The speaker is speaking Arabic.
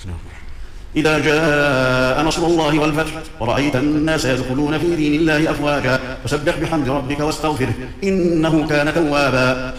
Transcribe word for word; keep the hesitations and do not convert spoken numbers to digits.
إذا جاء نصر الله والفتح ورأيت الناس يدخلون في دين الله أفواجا فسبح بحمد ربك واستغفره إنه كان توابا.